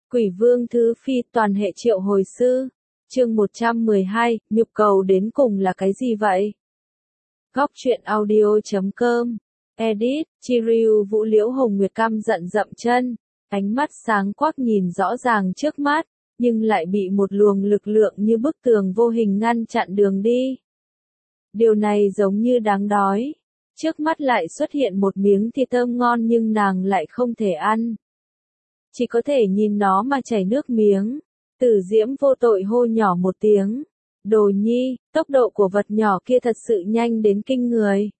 Quỷ Vương Thứ Phi toàn hệ triệu hồi sư. Chương 112, nhục cầu đến cùng là cái gì vậy? Góc truyện audio.com. Edit, Chiryu Vũ Liễu Hồng Nguyệt căm giận dậm chân, ánh mắt sáng quắc nhìn rõ ràng trước mắt, nhưng lại bị một luồng lực lượng như bức tường vô hình ngăn chặn đường đi. Điều này giống như đáng đói. Trước mắt lại xuất hiện một miếng thịt thơm ngon nhưng nàng lại không thể ăn. Chỉ có thể nhìn nó mà chảy nước miếng. Tử Diễm vô tội hô nhỏ một tiếng. Đồ nhi, tốc độ của vật nhỏ kia thật sự nhanh đến kinh người.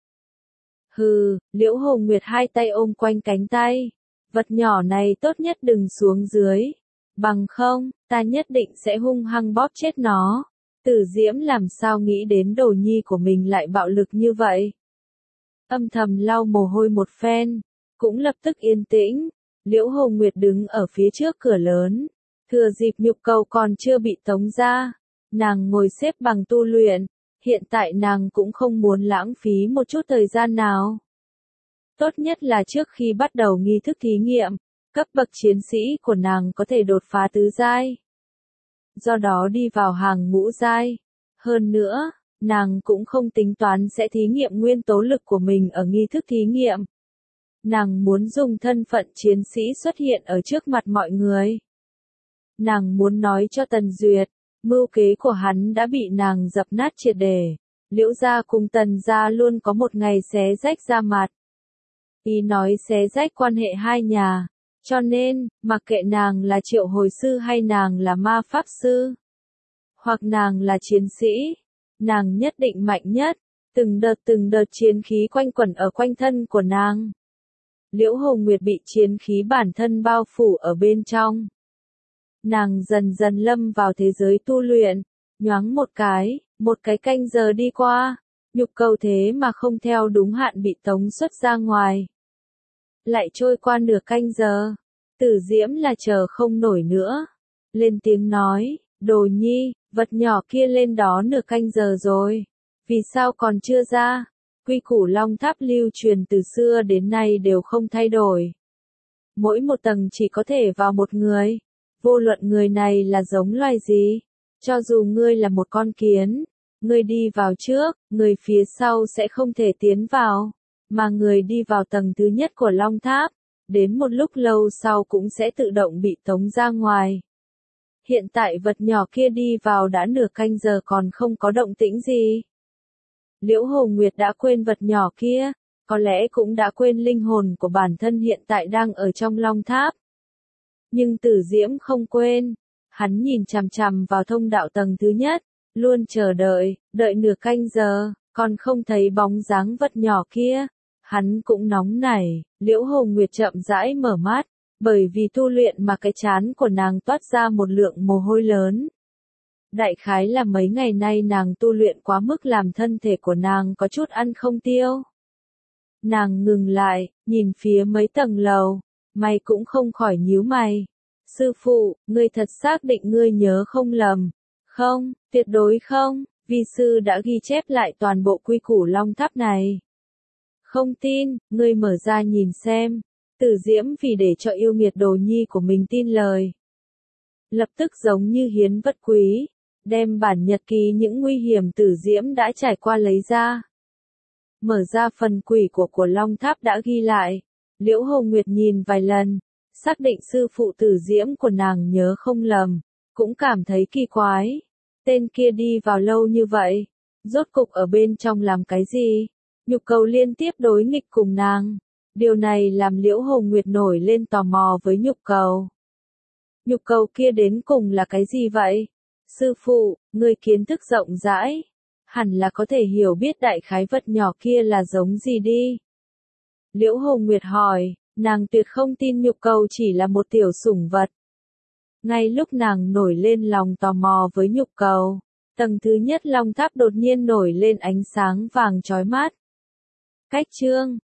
Hừ, Liễu Hồng Nguyệt hai tay ôm quanh cánh tay. Vật nhỏ này tốt nhất đừng xuống dưới. Bằng không, ta nhất định sẽ hung hăng bóp chết nó. Tử Diễm làm sao nghĩ đến đồ nhi của mình lại bạo lực như vậy. Âm thầm lau mồ hôi một phen, cũng lập tức yên tĩnh. Liễu Hồng Nguyệt đứng ở phía trước cửa lớn, thừa dịp nhục cầu còn chưa bị tống ra, nàng ngồi xếp bằng tu luyện, hiện tại nàng cũng không muốn lãng phí một chút thời gian nào. Tốt nhất là trước khi bắt đầu nghi thức thí nghiệm, cấp bậc chiến sĩ của nàng có thể đột phá tứ giai. Do đó đi vào hàng ngũ giai. Hơn nữa, nàng cũng không tính toán sẽ thí nghiệm nguyên tố lực của mình ở nghi thức thí nghiệm. Nàng muốn dùng thân phận chiến sĩ xuất hiện ở trước mặt mọi người. Nàng muốn nói cho Tần Duyệt, mưu kế của hắn đã bị nàng dập nát triệt để. Liễu gia cùng Tần gia luôn có một ngày xé rách da mặt. Ý nói xé rách quan hệ hai nhà. Cho nên, mặc kệ nàng là triệu hồi sư hay nàng là ma pháp sư, hoặc nàng là chiến sĩ, nàng nhất định mạnh nhất. Từng đợt chiến khí quanh quẩn ở quanh thân của nàng. Liễu Hồng Nguyệt bị chiến khí bản thân bao phủ ở bên trong. Nàng dần dần lâm vào thế giới tu luyện, nhoáng một cái canh giờ đi qua, nhục cầu thế mà không theo đúng hạn bị tống xuất ra ngoài. Lại trôi qua nửa canh giờ, Tử Diễm là chờ không nổi nữa. Lên tiếng nói, đồ nhi, vật nhỏ kia lên đó nửa canh giờ rồi. Vì sao còn chưa ra? Quy củ Long Tháp lưu truyền từ xưa đến nay đều không thay đổi. Mỗi một tầng chỉ có thể vào một người. Vô luận người này là giống loài gì. Cho dù ngươi là một con kiến, ngươi đi vào trước, người phía sau sẽ không thể tiến vào. Mà người đi vào tầng thứ nhất của Long Tháp, đến một lúc lâu sau cũng sẽ tự động bị tống ra ngoài. Hiện tại vật nhỏ kia đi vào đã nửa canh giờ còn không có động tĩnh gì. Liễu Hồng Nguyệt đã quên vật nhỏ kia, có lẽ cũng đã quên linh hồn của bản thân hiện tại đang ở trong Long Tháp. Nhưng Tử Diễm không quên, hắn nhìn chằm chằm vào thông đạo tầng thứ nhất, luôn chờ đợi, đợi nửa canh giờ, còn không thấy bóng dáng vật nhỏ kia. Hắn cũng nóng nảy. Liễu Hồng Nguyệt chậm rãi mở mắt, bởi vì tu luyện mà cái trán của nàng toát ra một lượng mồ hôi lớn. Đại khái là mấy ngày nay nàng tu luyện quá mức làm thân thể của nàng có chút ăn không tiêu. Nàng ngừng lại, nhìn phía mấy tầng lầu, mày cũng không khỏi nhíu mày. Sư phụ, ngươi thật xác định ngươi nhớ không lầm? Không, tuyệt đối không, vi sư đã ghi chép lại toàn bộ quy củ Long Tháp này. Không tin, ngươi mở ra nhìn xem. Tử Diễm vì để cho yêu nghiệt đồ nhi của mình tin lời. Lập tức giống như hiến vật quý, đem bản nhật ký những nguy hiểm Tử Diễm đã trải qua lấy ra. Mở ra phần quỷ của Long Tháp đã ghi lại. Liễu Hồng Nguyệt nhìn vài lần, xác định sư phụ Tử Diễm của nàng nhớ không lầm, cũng cảm thấy kỳ quái. Tên kia đi vào lâu như vậy, rốt cục ở bên trong làm cái gì? Nhục cầu liên tiếp đối nghịch cùng nàng. Điều này làm Liễu Hồng Nguyệt nổi lên tò mò với nhục cầu. Nhục cầu kia đến cùng là cái gì vậy? Sư phụ, ngươi kiến thức rộng rãi, hẳn là có thể hiểu biết đại khái vật nhỏ kia là giống gì đi. Liễu Hồng Nguyệt hỏi, nàng tuyệt không tin nhục cầu chỉ là một tiểu sủng vật. Ngay lúc nàng nổi lên lòng tò mò với nhục cầu, tầng thứ nhất Long Tháp đột nhiên nổi lên ánh sáng vàng chói mắt. Cách chương